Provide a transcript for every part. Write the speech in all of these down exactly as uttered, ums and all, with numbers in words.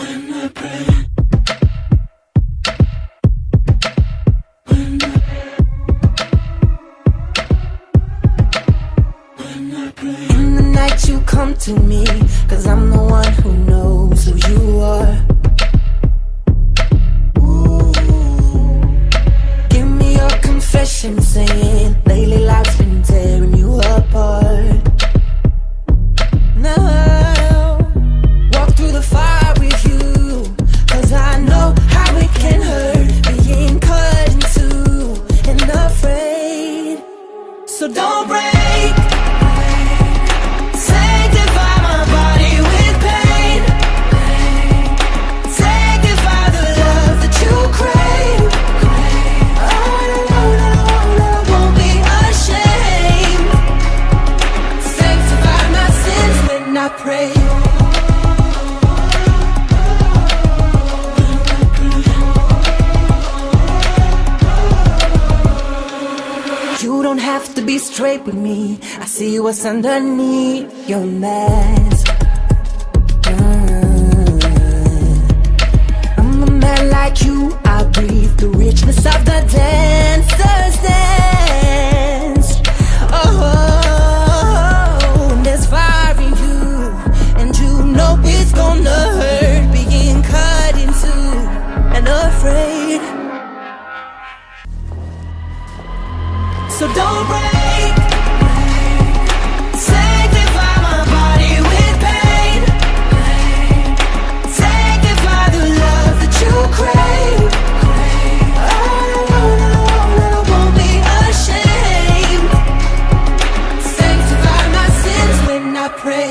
In the night you come to me, 'cause I'm the one who knows who you are. Ooh. Give me your confession, saying lately life's been tearing you apart. Now, walk through the fire with you, 'cause I know how it can hurt, being cut in two and afraid. So don't break. You don't have to be straight with me. I see what's underneath your mask. Mm. I'm a man like you. I breathe the richness of the dancer's dance. Oh, there's fire in you, and you know it's gonna hurt, being cut in two and afraid. So don't break. Sanctify my body with pain. Sanctify the love that you crave. Oh, I won't be ashamed. Sanctify my sins when I pray.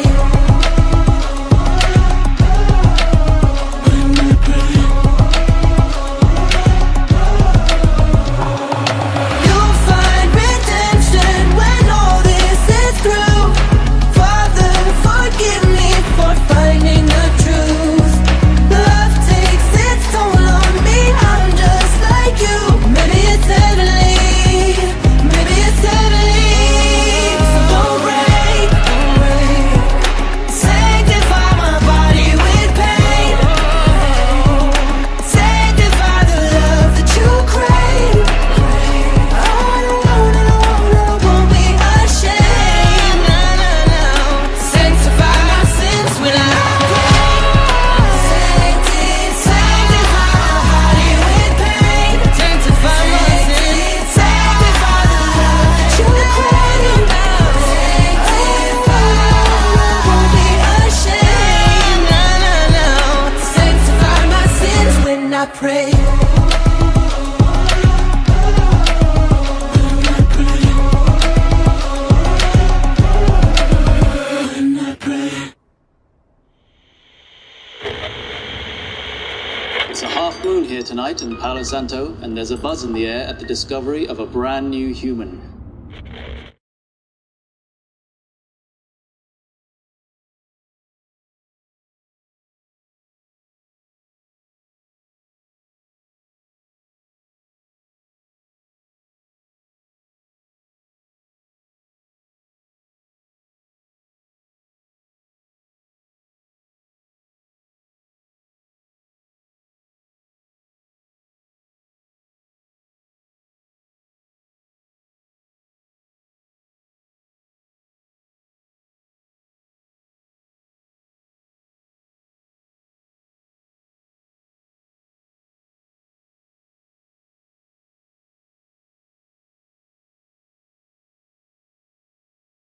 I pray. It's a half moon here tonight in Palo Santo, and there's a buzz in the air at the discovery of a brand new human.